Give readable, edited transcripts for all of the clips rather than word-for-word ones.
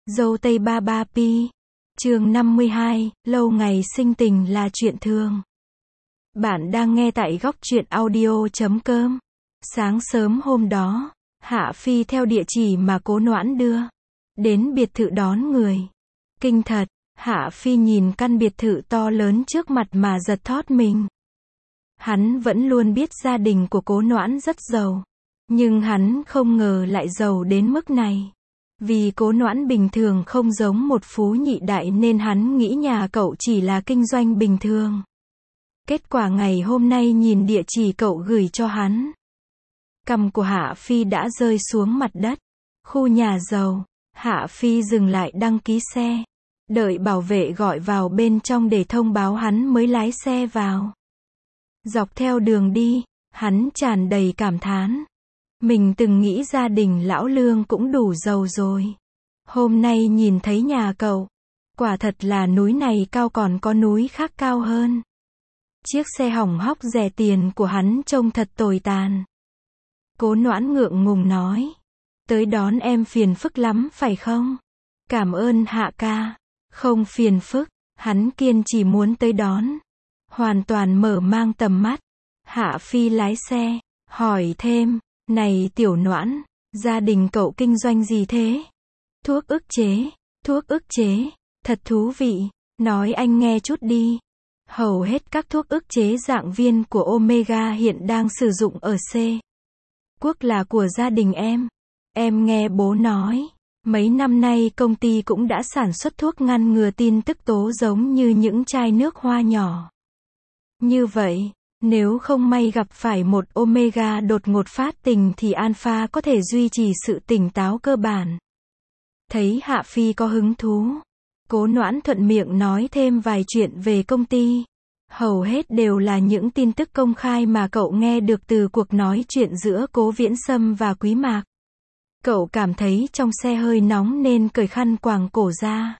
Dâu tây ba ba pi. Chương 52, lâu ngày sinh tình là chuyện thường. Bạn đang nghe tại góc truyện audio.com. Sáng sớm hôm đó, Hạ Phi theo địa chỉ mà Cố Noãn đưa đến biệt thự đón người. Kinh thật, Hạ Phi nhìn căn biệt thự to lớn trước mặt mà giật thót mình. Hắn vẫn luôn biết gia đình của Cố Noãn rất giàu, nhưng hắn không ngờ lại giàu đến mức này. Vì Cố Noãn bình thường không giống một phú nhị đại nên hắn nghĩ nhà cậu chỉ là kinh doanh bình thường. Kết quả ngày hôm nay nhìn địa chỉ cậu gửi cho hắn, cằm của Hạ Phi đã rơi xuống mặt đất. Khu nhà giàu, Hạ Phi dừng lại đăng ký xe, đợi bảo vệ gọi vào bên trong để thông báo hắn mới lái xe vào. Dọc theo đường đi, hắn tràn đầy cảm thán. Mình từng nghĩ gia đình lão Lương cũng đủ giàu rồi. Hôm nay nhìn thấy nhà cậu, quả thật là núi này cao còn có núi khác cao hơn. Chiếc xe hỏng hóc rẻ tiền của hắn trông thật tồi tàn. Cố Noãn ngượng ngùng nói. Tới đón em phiền phức lắm phải không? Cảm ơn Hạ ca. Không phiền phức, hắn kiên trì muốn tới đón. Hoàn toàn mở mang tầm mắt. Hạ Phi lái xe, hỏi thêm. Này Tiểu Noãn, gia đình cậu kinh doanh gì thế? Thuốc ức chế, thật thú vị, nói anh nghe chút đi. Hầu hết các thuốc ức chế dạng viên của Omega hiện đang sử dụng ở C. Quốc là của gia đình em. Em nghe bố nói, mấy năm nay công ty cũng đã sản xuất thuốc ngăn ngừa tin tức tố giống như những chai nước hoa nhỏ. Như vậy, nếu không may gặp phải một Omega đột ngột phát tình thì Alpha có thể duy trì sự tỉnh táo cơ bản. Thấy Hạ Phi có hứng thú, Cố Noãn thuận miệng nói thêm vài chuyện về công ty. Hầu hết đều là những tin tức công khai mà cậu nghe được từ cuộc nói chuyện giữa Cố Viễn Sâm và Quý Mạc. Cậu cảm thấy trong xe hơi nóng nên cởi khăn quàng cổ ra.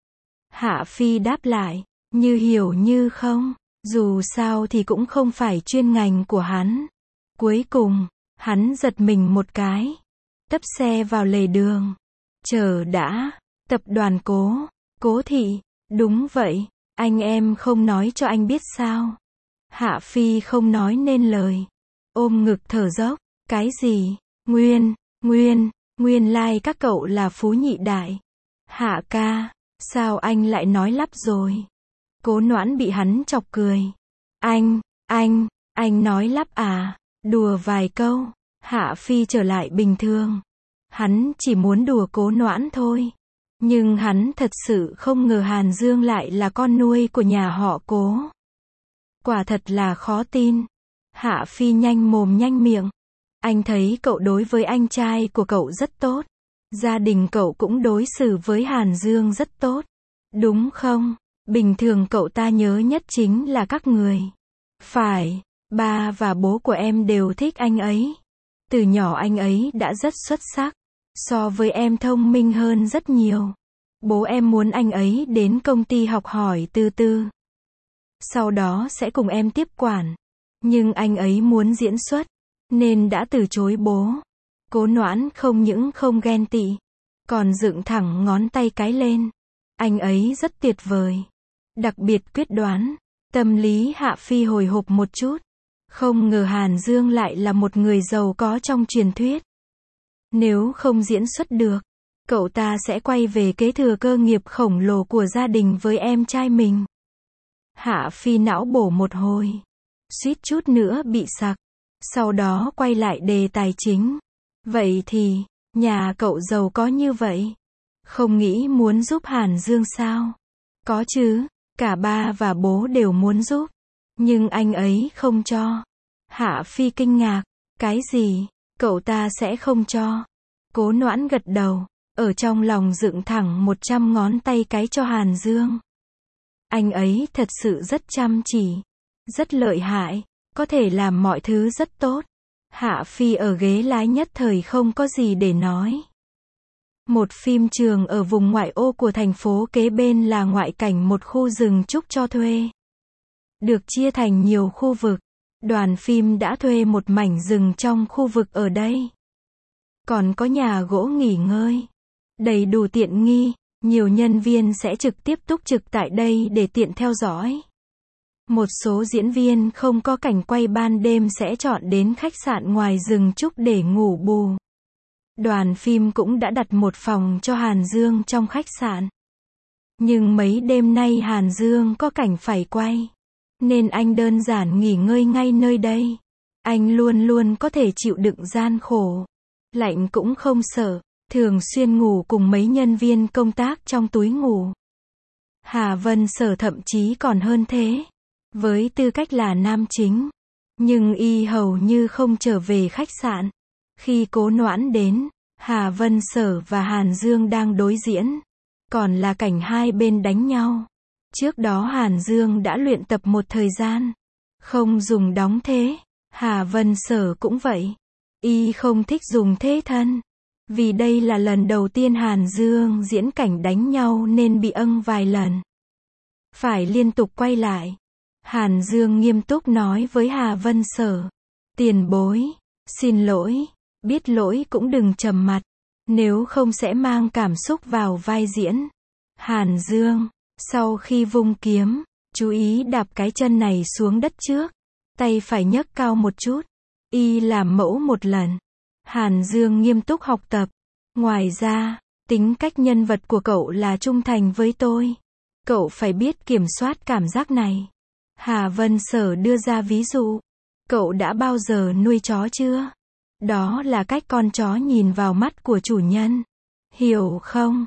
Hạ Phi đáp lại, như hiểu như không. Dù sao thì cũng không phải chuyên ngành của hắn. Cuối cùng, hắn giật mình một cái. Tấp xe vào lề đường. Chờ đã, tập đoàn Cố thị, đúng vậy, anh em không nói cho anh biết sao? Hạ Phi không nói nên lời. Ôm ngực thở dốc, cái gì? Nguyên lai các cậu là phú nhị đại. Hạ ca, sao anh lại nói lắp rồi? Cố Noãn bị hắn chọc cười. Anh nói lắp à? Đùa vài câu. Hạ Phi trở lại bình thường. Hắn chỉ muốn đùa Cố Noãn thôi. Nhưng hắn thật sự không ngờ Hàn Dương lại là con nuôi của nhà họ Cố. Quả thật là khó tin. Hạ Phi nhanh mồm nhanh miệng. Anh thấy cậu đối với anh trai của cậu rất tốt. Gia đình cậu cũng đối xử với Hàn Dương rất tốt. Đúng không? Bình thường cậu ta nhớ nhất chính là các người. Phải, ba và bố của em đều thích anh ấy. Từ nhỏ anh ấy đã rất xuất sắc. So với em thông minh hơn rất nhiều. Bố em muốn anh ấy đến công ty học hỏi từ từ. Sau đó sẽ cùng em tiếp quản. Nhưng anh ấy muốn diễn xuất, nên đã từ chối bố. Cố Noãn không những không ghen tị, còn dựng thẳng ngón tay cái lên. Anh ấy rất tuyệt vời. Đặc biệt quyết đoán. Tâm lý Hạ Phi hồi hộp một chút. Không ngờ Hàn Dương lại là một người giàu có trong truyền thuyết. Nếu không diễn xuất được, cậu ta sẽ quay về kế thừa cơ nghiệp khổng lồ của gia đình với em trai mình. Hạ Phi não bổ một hồi. Suýt chút nữa bị sặc. Sau đó quay lại đề tài chính. Vậy thì, nhà cậu giàu có như vậy. Không nghĩ muốn giúp Hàn Dương sao? Có chứ. Cả ba và bố đều muốn giúp. Nhưng anh ấy không cho. Hạ Phi kinh ngạc. Cái gì? Cậu ta sẽ không cho? Cố Noãn gật đầu. Ở trong lòng dựng thẳng 100 ngón tay cái cho Hàn Dương. Anh ấy thật sự rất chăm chỉ. Rất lợi hại. Có thể làm mọi thứ rất tốt. Hạ Phi ở ghế lái nhất thời không có gì để nói. Một phim trường ở vùng ngoại ô của thành phố kế bên là ngoại cảnh một khu rừng trúc cho thuê. Được chia thành nhiều khu vực. Đoàn phim đã thuê một mảnh rừng trong khu vực ở đây. Còn có nhà gỗ nghỉ ngơi. đầy đủ tiện nghi, nhiều nhân viên sẽ trực tiếp túc trực tại đây để tiện theo dõi. Một số diễn viên không có cảnh quay ban đêm sẽ chọn đến khách sạn ngoài rừng trúc để ngủ bù. Đoàn phim cũng đã đặt một phòng cho Hàn Dương trong khách sạn. Nhưng mấy đêm nay Hàn Dương có cảnh phải quay, nên anh đơn giản nghỉ ngơi ngay nơi đây. Anh luôn luôn có thể chịu đựng gian khổ. Lạnh cũng không sợ, thường xuyên ngủ cùng mấy nhân viên công tác trong túi ngủ. Hà Vân Sở thậm chí còn hơn thế. Với tư cách là nam chính, nhưng y hầu như không trở về khách sạn. Khi Cố Noãn đến, Hà Vân Sở và Hàn Dương đang đối diễn, còn là cảnh hai bên đánh nhau. Trước đó Hàn Dương đã luyện tập một thời gian, không dùng đóng thế. Hà Vân Sở cũng vậy. Y không thích dùng thế thân, vì đây là lần đầu tiên Hàn Dương diễn cảnh đánh nhau nên bị âng vài lần. Phải liên tục quay lại. Hàn Dương nghiêm túc nói với Hà Vân Sở. Tiền bối, xin lỗi, biết lỗi cũng đừng trầm mặt, nếu không sẽ mang cảm xúc vào vai diễn. Hàn Dương, sau khi vung kiếm, chú ý đạp cái chân này xuống đất trước, tay phải nhấc cao một chút. Y làm mẫu một lần. Hàn Dương nghiêm túc học tập. Ngoài ra, tính cách nhân vật của cậu là trung thành với tôi. Cậu phải biết kiểm soát cảm giác này. Hà Vân Sở đưa ra ví dụ. Cậu đã bao giờ nuôi chó chưa? Đó là cách con chó nhìn vào mắt của chủ nhân. Hiểu không?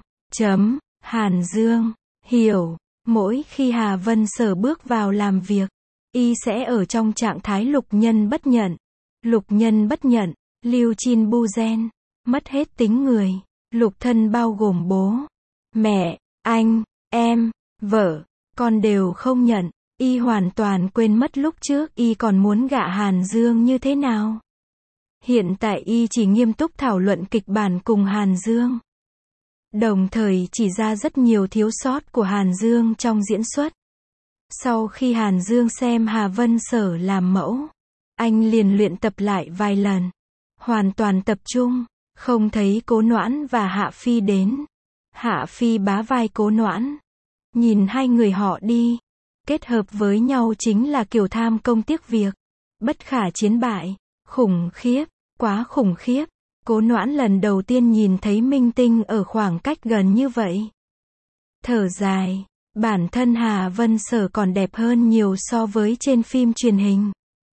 Hàn Dương, hiểu. Mỗi khi Hà Vân Sở bước vào làm việc, y sẽ ở trong trạng thái lục nhân bất nhận. Lục nhân bất nhận, Lưu Chin Bu Gen, mất hết tính người. Lục thân bao gồm bố, mẹ, anh, em, vợ, con đều không nhận. Y hoàn toàn quên mất lúc trước y còn muốn gả Hàn Dương như thế nào. Hiện tại y chỉ nghiêm túc thảo luận kịch bản cùng Hàn Dương. Đồng thời chỉ ra rất nhiều thiếu sót của Hàn Dương trong diễn xuất. Sau khi Hàn Dương xem Hà Vân Sở làm mẫu, anh liền luyện tập lại vài lần. Hoàn toàn tập trung, không thấy Cố Noãn và Hạ Phi đến. Hạ Phi bá vai Cố Noãn. Nhìn hai người họ đi. Kết hợp với nhau chính là kiểu tham công tiếc việc. Bất khả chiến bại. Khủng khiếp, quá khủng khiếp. Cố Noãn lần đầu tiên nhìn thấy minh tinh ở khoảng cách gần như vậy. Thở dài, bản thân Hà Vân Sở còn đẹp hơn nhiều so với trên phim truyền hình.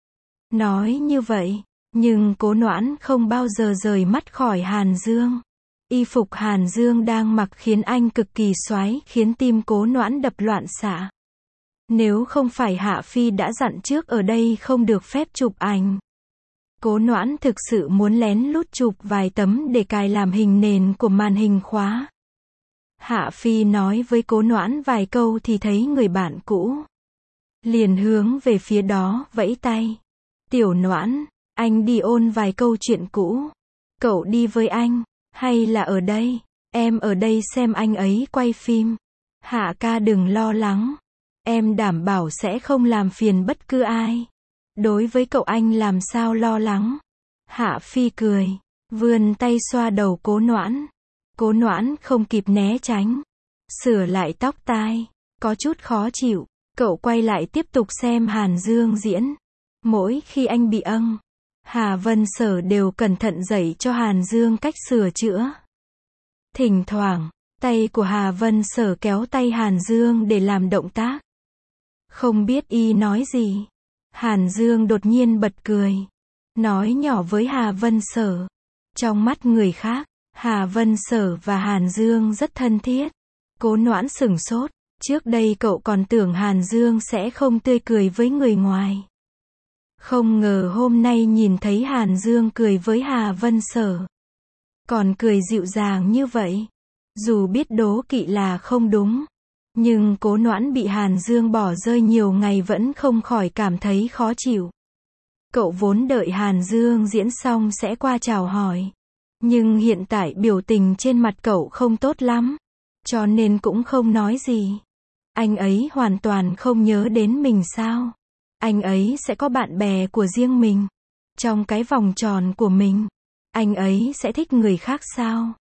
Nói như vậy, nhưng Cố Noãn không bao giờ rời mắt khỏi Hàn Dương. Y phục Hàn Dương đang mặc khiến anh cực kỳ xoái, khiến tim Cố Noãn đập loạn xạ. Nếu không phải Hạ Phi đã dặn trước ở đây không được phép chụp ảnh. Cố Noãn thực sự muốn lén lút chụp vài tấm để cài làm hình nền của màn hình khóa. Hạ Phi nói với Cố Noãn vài câu thì thấy người bạn cũ. Liền hướng về phía đó vẫy tay. Tiểu Noãn, anh đi ôn vài câu chuyện cũ. Cậu đi với anh, hay là ở đây? Em ở đây xem anh ấy quay phim. Hạ ca đừng lo lắng. Em đảm bảo sẽ không làm phiền bất cứ ai. Đối với cậu anh làm sao lo lắng. Hạ Phi cười, vươn tay xoa đầu Cố Noãn. Cố Noãn không kịp né tránh. Sửa lại tóc tai. Có chút khó chịu. Cậu quay lại tiếp tục xem Hàn Dương diễn. Mỗi khi anh bị âng, Hà Vân Sở đều cẩn thận dạy cho Hàn Dương cách sửa chữa. Thỉnh thoảng, tay của Hà Vân Sở kéo tay Hàn Dương để làm động tác. Không biết y nói gì. Hàn Dương đột nhiên bật cười. Nói nhỏ với Hà Vân Sở. Trong mắt người khác, Hà Vân Sở và Hàn Dương rất thân thiết. Cố Noãn sửng sốt. Trước đây cậu còn tưởng Hàn Dương sẽ không tươi cười với người ngoài. Không ngờ hôm nay nhìn thấy Hàn Dương cười với Hà Vân Sở. Còn cười dịu dàng như vậy. Dù biết đố kỵ là không đúng. Nhưng Cố Noãn bị Hàn Dương bỏ rơi nhiều ngày vẫn không khỏi cảm thấy khó chịu. Cậu vốn đợi Hàn Dương diễn xong sẽ qua chào hỏi. Nhưng hiện tại biểu tình trên mặt cậu không tốt lắm. Cho nên cũng không nói gì. Anh ấy hoàn toàn không nhớ đến mình sao? Anh ấy sẽ có bạn bè của riêng mình. Trong cái vòng tròn của mình. Anh ấy sẽ thích người khác sao?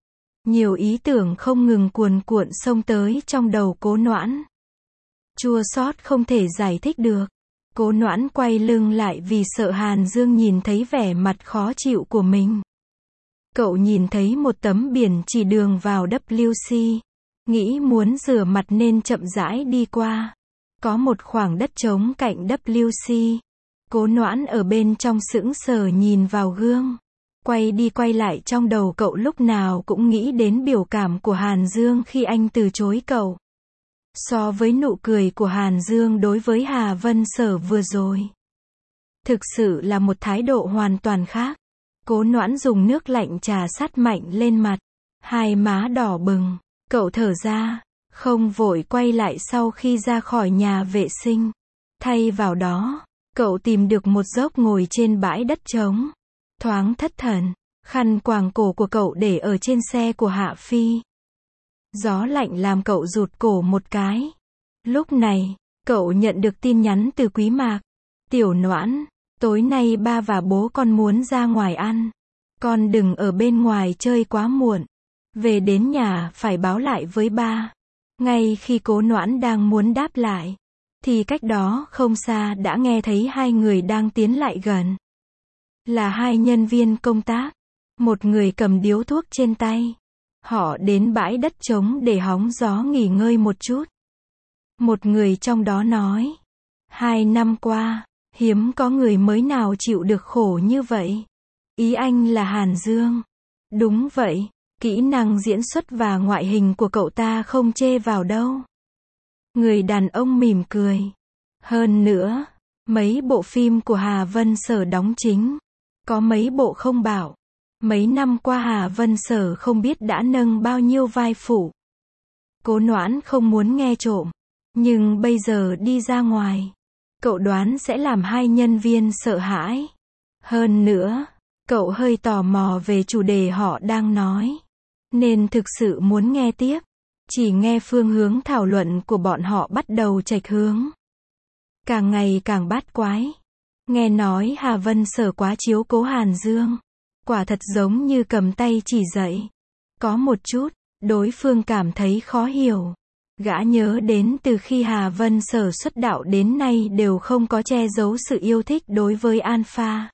Nhiều ý tưởng không ngừng cuồn cuộn xông tới trong đầu Cố Noãn. Chua xót không thể giải thích được. Cố Noãn quay lưng lại vì sợ Hàn Dương nhìn thấy vẻ mặt khó chịu của mình. Cậu nhìn thấy một tấm biển chỉ đường vào WC. Nghĩ muốn rửa mặt nên chậm rãi đi qua. Có một khoảng đất trống cạnh WC. Cố Noãn ở bên trong sững sờ nhìn vào gương. Quay đi quay lại trong đầu cậu lúc nào cũng nghĩ đến biểu cảm của Hàn Dương khi anh từ chối cậu. So với nụ cười của Hàn Dương đối với Hà Vân Sở vừa rồi, thực sự là một thái độ hoàn toàn khác. Cố Noãn dùng nước lạnh trà sát mạnh lên mặt. Hai má đỏ bừng. Cậu thở ra, không vội quay lại sau khi ra khỏi nhà vệ sinh. Thay vào đó, cậu tìm được một dốc ngồi trên bãi đất trống. Thoáng thất thần, khăn quàng cổ của cậu để ở trên xe của Hạ Phi. Gió lạnh làm cậu rụt cổ một cái. Lúc này, cậu nhận được tin nhắn từ Quý Mạc. Tiểu Noãn, tối nay ba và bố con muốn ra ngoài ăn. Con đừng ở bên ngoài chơi quá muộn. Về đến nhà phải báo lại với ba. Ngay khi Cố Noãn đang muốn đáp lại, thì cách đó không xa đã nghe thấy hai người đang tiến lại gần. Là hai nhân viên công tác. Một người cầm điếu thuốc trên tay. Họ đến bãi đất trống để hóng gió nghỉ ngơi một chút. Một người trong đó nói, 2 năm qua, hiếm có người mới nào chịu được khổ như vậy. Ý anh là Hàn Dương. Đúng vậy, kỹ năng diễn xuất và ngoại hình của cậu ta không chê vào đâu. Người đàn ông mỉm cười. Hơn nữa, mấy bộ phim của Hà Vân Sở đóng chính, có mấy bộ không bảo. Mấy năm qua Hà Vân Sở không biết đã nâng bao nhiêu vai phụ. Cố Noãn không muốn nghe trộm, nhưng bây giờ đi ra ngoài, cậu đoán sẽ làm hai nhân viên sợ hãi. Hơn nữa, cậu hơi tò mò về chủ đề họ đang nói, nên thực sự muốn nghe tiếp. Chỉ nghe phương hướng thảo luận của bọn họ bắt đầu chệch hướng. Càng ngày càng bát quái. Nghe nói Hà Vân Sở quá chiếu cố Hàn Dương. Quả thật giống như cầm tay chỉ dạy. Có một chút, đối phương cảm thấy khó hiểu. Gã nhớ đến từ khi Hà Vân Sở xuất đạo đến nay đều không có che giấu sự yêu thích đối với Alpha.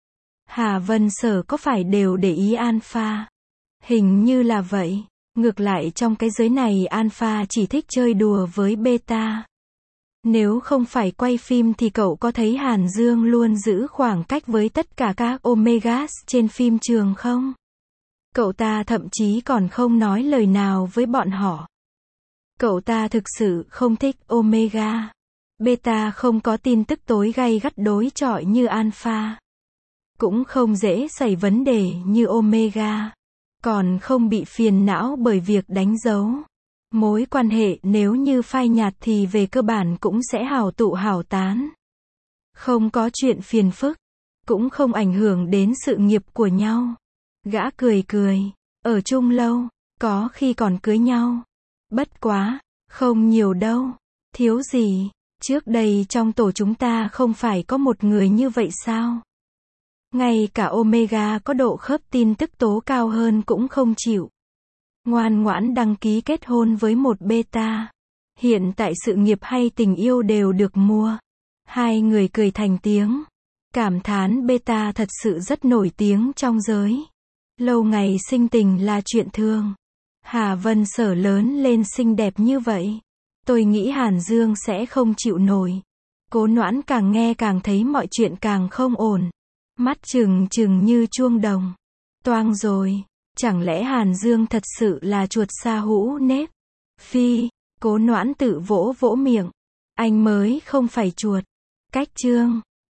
Hà Vân Sở có phải đều để ý Alpha? Hình như là vậy. Ngược lại trong cái giới này Alpha chỉ thích chơi đùa với Beta. Nếu không phải quay phim thì cậu có thấy Hàn Dương luôn giữ khoảng cách với tất cả các Omegas trên phim trường không? Cậu ta thậm chí còn không nói lời nào với bọn họ. Cậu ta thực sự không thích Omega. Beta không có tin tức tối gay gắt đối chọi như Alpha. Cũng không dễ xảy vấn đề như Omega. Còn không bị phiền não bởi việc đánh dấu. Mối quan hệ nếu như phai nhạt thì về cơ bản cũng sẽ hảo tụ hảo tán. Không có chuyện phiền phức. Cũng không ảnh hưởng đến sự nghiệp của nhau. Gã cười cười. Ở chung lâu. Có khi còn cưới nhau. Bất quá. Không nhiều đâu. Thiếu gì. Trước đây trong tổ chúng ta không phải có một người như vậy sao? Ngay cả Omega có độ khớp tin tức tố cao hơn cũng không chịu. Ngoan ngoãn đăng ký kết hôn với một Beta. Hiện tại sự nghiệp hay tình yêu đều được mua. Hai người cười thành tiếng. Cảm thán Beta thật sự rất nổi tiếng trong giới. Lâu ngày sinh tình là chuyện thường. Hà Vân Sở lớn lên xinh đẹp như vậy. Tôi nghĩ Hàn Dương sẽ không chịu nổi. Cố Noãn càng nghe càng thấy mọi chuyện càng không ổn. Mắt trừng trừng như chuông đồng. Toang rồi. Chẳng lẽ Hàn Dương thật sự là chuột sa hũ nếp? Phi, Cố Noãn tự vỗ vỗ miệng. Anh mới không phải chuột. Cách chương.